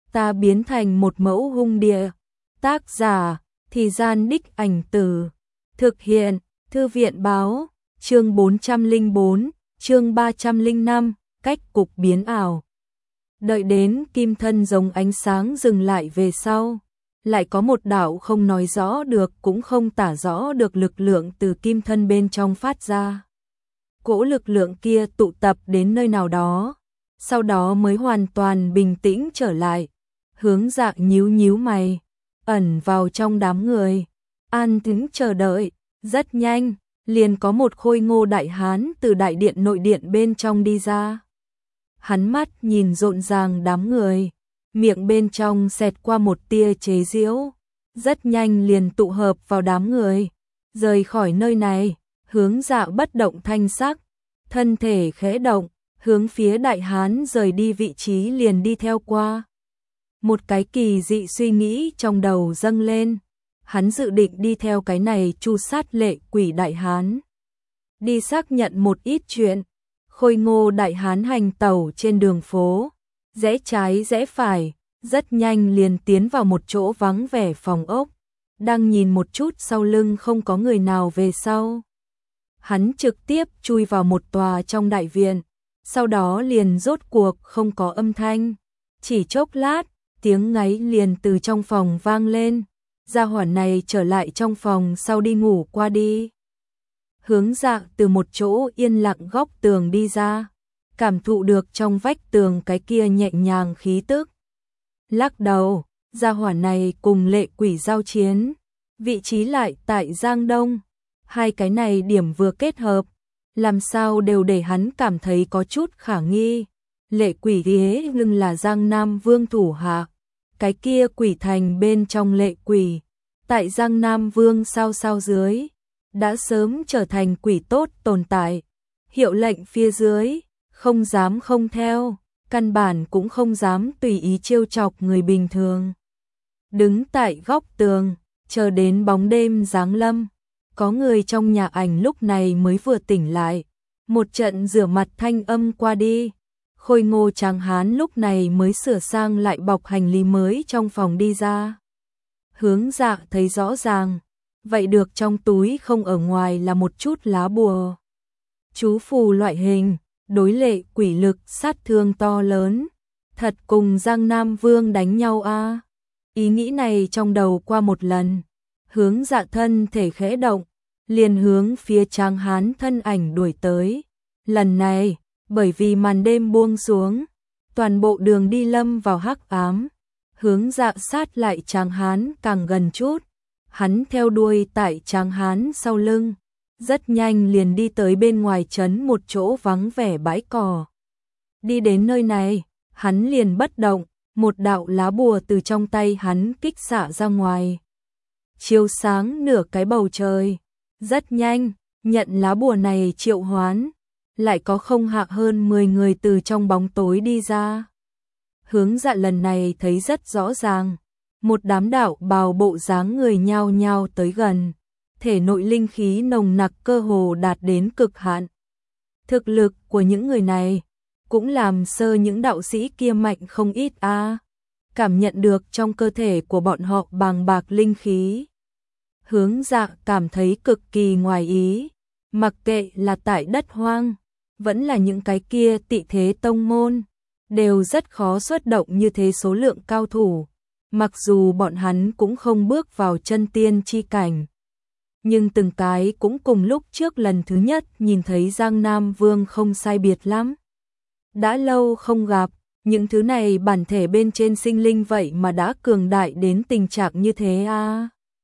ta biến thành một mẫu hung địa. Tác giả, Thì Gian Đích Ảnh Từ. Thực hiện, Thư viện báo, chương 404, chương 305, cách cục biến ảo. Đợi đến kim thân giống ánh sáng dừng lại về sau, lại có một đạo không nói rõ được cũng không tả rõ được lực lượng từ kim thân bên trong phát ra. Cỗ lực lượng kia tụ tập đến nơi nào đó, sau đó mới hoàn toàn bình tĩnh trở lại. Hướng Dạ nhíu nhíu mày, ẩn vào trong đám người, an tĩnh chờ đợi. Rất nhanh, liền có một khôi ngô đại hán từ đại điện nội điện bên trong đi ra. Hắn mắt nhìn rộn ràng đám người, miệng bên trong xẹt qua một tia chế giễu, rất nhanh liền tụ hợp vào đám người. Rời khỏi nơi này, Hướng Dạ bất động thanh sắc, thân thể khẽ động, hướng phía đại hán rời đi vị trí liền đi theo qua. Một cái kỳ dị suy nghĩ trong đầu dâng lên, hắn dự định đi theo cái này chu sát lệ quỷ đại hán, đi xác nhận một ít chuyện. Khôi ngô đại hán hành tẩu trên đường phố, rẽ trái rẽ phải, rất nhanh liền tiến vào một chỗ vắng vẻ phòng ốc. Đang nhìn một chút sau lưng không có người nào về sau, hắn trực tiếp chui vào một tòa trong đại viện, sau đó liền rốt cuộc không có âm thanh. Chỉ chốc lát, tiếng ngáy liền từ trong phòng vang lên. Gia hỏa này trở lại trong phòng sau đi ngủ qua đi. Hướng Dạ từ một chỗ yên lặng góc tường đi ra, cảm thụ được trong vách tường cái kia nhẹ nhàng khí tức. Lắc đầu, gia hỏa này cùng lệ quỷ giao chiến, vị trí lại tại Giang Đông. Hai cái này điểm vừa kết hợp, làm sao đều để hắn cảm thấy có chút khả nghi. Lệ quỷ thế nhưng là Giang Nam Vương thủ hạ, cái kia quỷ thành bên trong lệ quỷ, tại Giang Nam Vương sao dưới, đã sớm trở thành quỷ tốt tồn tại. Hiệu lệnh phía dưới, không dám không theo, căn bản cũng không dám tùy ý trêu chọc người bình thường. Đứng tại góc tường, chờ đến bóng đêm giáng lâm, có người trong nhà ảnh lúc này mới vừa tỉnh lại. Một trận rửa mặt thanh âm qua đi, khôi ngô tráng hán lúc này mới sửa sang lại bọc hành lý mới trong phòng đi ra. Hướng Dạ thấy rõ ràng, vậy được trong túi không ở ngoài là một chút lá bùa chú phù loại hình, đối lệ quỷ lực sát thương to lớn, thật cùng Giang Nam Vương đánh nhau a. Ý nghĩ này trong đầu qua một lần, Hướng Dạ thân thể khẽ động, liền hướng phía tráng hán thân ảnh đuổi tới. Lần này, bởi vì màn đêm buông xuống, toàn bộ đường đi lâm vào hắc ám. Hướng Dạ sát lại tráng hán càng gần chút, hắn theo đuôi tại tráng hán sau lưng, rất nhanh liền đi tới bên ngoài trấn một chỗ vắng vẻ bãi cỏ. Đi đến nơi này, hắn liền bất động, một đạo lá bùa từ trong tay hắn kích xạ ra ngoài, chiếu sáng nửa cái bầu trời. Rất nhanh, nhận lá bùa này triệu hoán, lại có không hạ hơn 10 người từ trong bóng tối đi ra. Hướng Dạ lần này thấy rất rõ ràng, một đám đạo bào bộ dáng người nhao nhao tới gần, thể nội linh khí nồng nặc cơ hồ đạt đến cực hạn. Thực lực của những người này cũng làm sơ những đạo sĩ kia mạnh không ít a. Cảm nhận được trong cơ thể của bọn họ bàng bạc linh khí, Hướng Dạ cảm thấy cực kỳ ngoài ý. Mặc kệ là tại đất hoang, vẫn là những cái kia tị thế tông môn, đều rất khó xuất động như thế số lượng cao thủ. Mặc dù bọn hắn cũng không bước vào chân tiên chi cảnh, nhưng từng cái cũng cùng lúc trước lần thứ nhất nhìn thấy Giang Nam Vương không sai biệt lắm. Đã lâu không gặp, những thứ này bản thể bên trên sinh linh vậy mà đã cường đại đến tình trạng như thế a.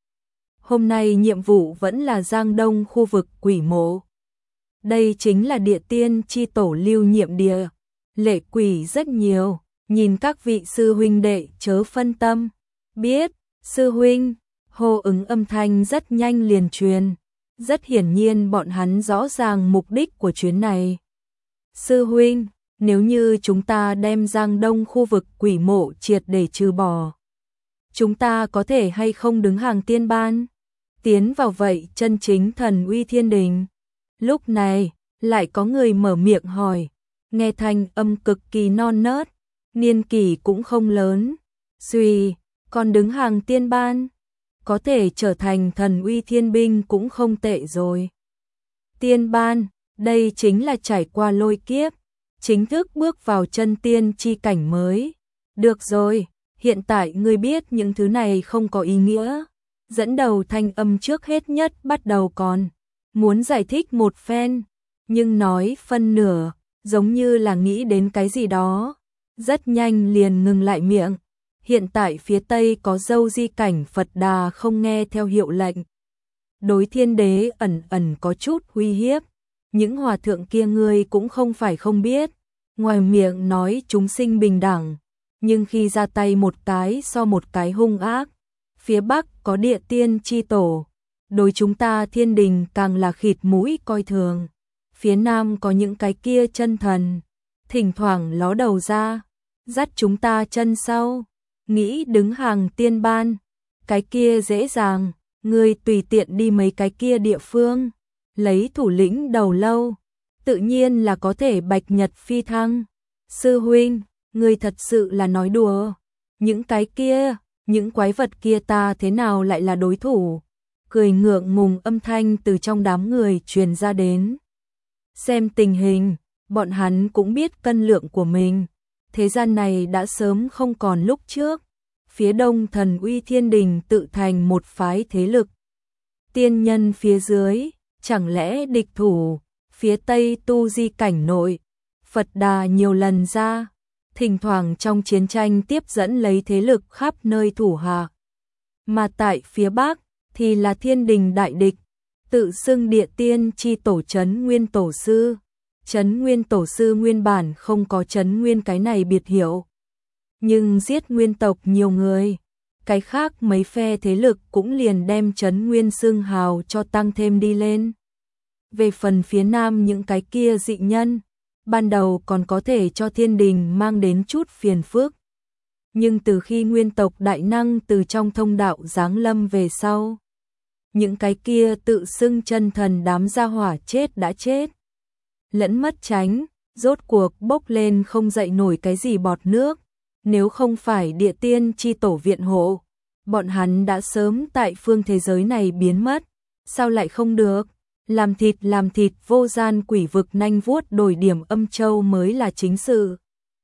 Hôm nay nhiệm vụ vẫn là Giang Đông khu vực quỷ mộ. Đây chính là địa tiên chi tổ lưu nhiệm địa, lệ quỷ rất nhiều, nhìn các vị sư huynh đệ chớ phân tâm. Biết, sư huynh, hô ứng âm thanh rất nhanh liền truyền. Rất hiển nhiên bọn hắn rõ ràng mục đích của chuyến này. Sư huynh, nếu như chúng ta đem Giang Đông khu vực quỷ mộ triệt để trừ bỏ, chúng ta có thể hay không đứng hàng tiên ban, tiến vào vậy chân chính thần uy thiên đình? Lúc này, lại có người mở miệng hỏi, nghe thanh âm cực kỳ non nớt, niên kỷ cũng không lớn, Suy, còn đứng hàng tiên ban, có thể trở thành thần uy thiên binh cũng không tệ rồi. Tiên ban, đây chính là trải qua lôi kiếp, chính thức bước vào chân tiên chi cảnh mới. Được rồi, hiện tại ngươi biết những thứ này không có ý nghĩa. Dẫn đầu thanh âm trước hết nhất bắt đầu còn muốn giải thích một phen, nhưng nói phân nửa, giống như là nghĩ đến cái gì đó, rất nhanh liền ngừng lại miệng. Hiện tại phía Tây có dâu di cảnh Phật Đà không nghe theo hiệu lệnh. Đối thiên đế ẩn ẩn có chút uy hiếp, những hòa thượng kia ngươi cũng không phải không biết, ngoài miệng nói chúng sinh bình đẳng, nhưng khi ra tay một cái so một cái hung ác. Phía Bắc có địa tiên chi tổ, đối chúng ta thiên đình càng là khịt mũi coi thường. Phía Nam có những cái kia chân thần, thỉnh thoảng ló đầu ra, dắt chúng ta chân sau, nghĩ đứng hàng tiên ban, cái kia dễ dàng, ngươi tùy tiện đi mấy cái kia địa phương, lấy thủ lĩnh đầu lâu, tự nhiên là có thể bạch nhật phi thăng. Sư huynh, ngươi thật sự là nói đùa, những cái kia, những quái vật kia ta thế nào lại là đối thủ? Cười ngượng ngùng âm thanh từ trong đám người truyền ra đến. Xem tình hình, bọn hắn cũng biết cân lượng của mình. Thế gian này đã sớm không còn lúc trước. Phía đông thần uy thiên đình tự thành một phái thế lực. Tiên nhân phía dưới, chẳng lẽ địch thủ, phía tây tu di cảnh nội. Phật Đà nhiều lần ra, thỉnh thoảng trong chiến tranh tiếp dẫn lấy thế lực khắp nơi thủ hạ. Mà tại phía Bắc thì là thiên đình đại địch, tự xưng địa tiên chi tổ Trấn Nguyên Tổ Sư. Trấn Nguyên Tổ Sư nguyên bản không có Trấn Nguyên cái này biệt hiệu, nhưng giết nguyên tộc nhiều người, cái khác mấy phe thế lực cũng liền đem Trấn Nguyên xưng hào cho tăng thêm đi lên. Về phần phía Nam những cái kia dị nhân, ban đầu còn có thể cho thiên đình mang đến chút phiền phức. Nhưng từ khi nguyên tộc đại năng từ trong thông đạo giáng lâm về sau, những cái kia tự xưng chân thần đám gia hỏa chết đã chết, lẫn mất tránh, rốt cuộc bốc lên không dậy nổi cái gì bọt nước. Nếu không phải địa tiên chi tổ viện hộ, bọn hắn đã sớm tại phương thế giới này biến mất. Sao lại không được? Làm thịt vô gian quỷ vực nanh vuốt đổi điểm âm châu mới là chính sự.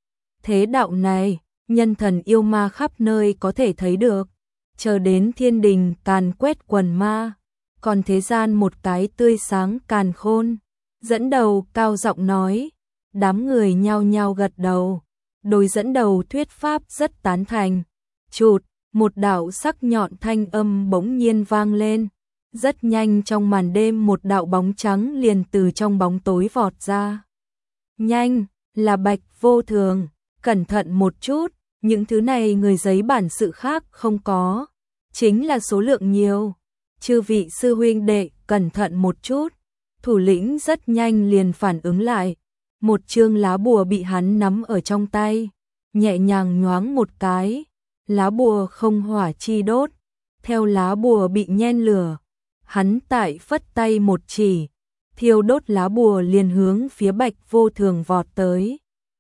Thế đạo này, nhân thần yêu ma khắp nơi có thể thấy được. Chờ đến thiên đình càn quét quần ma, còn thế gian một cái tươi sáng càn khôn. Dẫn đầu cao giọng nói, đám người nhao nhao gật đầu. Đối dẫn đầu thuyết pháp rất tán thành. Chụt, một đạo sắc nhọn thanh âm bỗng nhiên vang lên. Rất nhanh trong màn đêm một đạo bóng trắng liền từ trong bóng tối vọt ra. Nhanh, là Bạch Vô Thường, cẩn thận một chút, những thứ này người giấy bản sự khác không có, chính là số lượng nhiều. Chư vị sư huynh đệ, cẩn thận một chút. Thủ lĩnh rất nhanh liền phản ứng lại. Một chương lá bùa bị hắn nắm ở trong tay, nhẹ nhàng nhoáng một cái, lá bùa không hỏa chi đốt, theo lá bùa bị nhen lửa, hắn tại phất tay một chỉ, thiêu đốt lá bùa liền hướng phía Bạch Vô Thường vọt tới.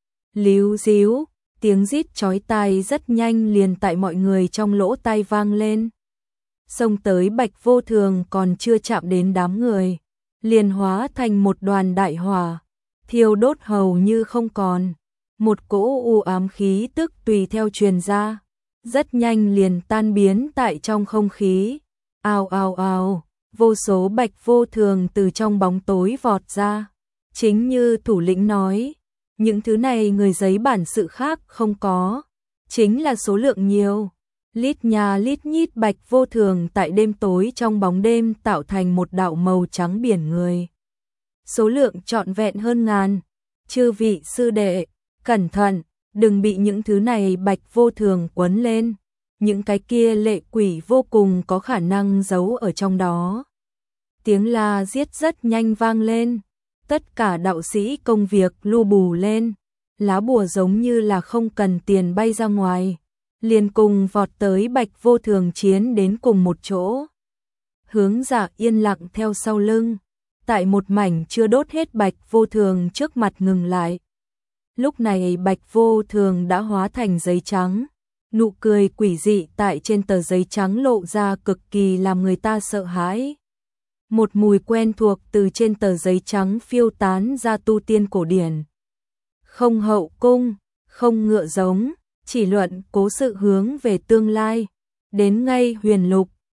Líu díu, tiếng rít chói tai rất nhanh liền tại mọi người trong lỗ tai vang lên. Xông tới Bạch Vô Thường còn chưa chạm đến đám người, liền hóa thành một đoàn đại hỏa, thiêu đốt hầu như không còn. Một cỗ u ám khí tức tùy theo truyền ra, rất nhanh liền tan biến tại trong không khí. Ào ào ào, vô số Bạch Vô Thường từ trong bóng tối vọt ra. Chính như thủ lĩnh nói, những thứ này người giấy bản sự khác không có, chính là số lượng nhiều. Lít nhà lít nhít Bạch Vô Thường tại đêm tối trong bóng đêm tạo thành một đạo màu trắng biển người. Số lượng trọn vẹn hơn ngàn. Chư vị sư đệ, cẩn thận, đừng bị những thứ này Bạch Vô Thường quấn lên. Những cái kia lệ quỷ vô cùng có khả năng giấu ở trong đó. Tiếng la giết rất nhanh vang lên. Tất cả đạo sĩ công việc lu bù lên. Lá bùa giống như là không cần tiền bay ra ngoài, liền cùng vọt tới Bạch Vô Thường chiến đến cùng một chỗ. Hướng Dạ yên lặng theo sau lưng, tại một mảnh chưa đốt hết Bạch Vô Thường trước mặt ngừng lại. Lúc này Bạch Vô Thường đã hóa thành giấy trắng, Nụ cười quỷ dị tại trên tờ giấy trắng lộ ra cực kỳ làm người ta sợ hãi. Một mùi quen thuộc từ trên tờ giấy trắng phiêu tán ra, tu tiên cổ điển. Không hậu cung, không ngựa giống, chỉ luận cố sự hướng về tương lai. Đến ngay huyền lục,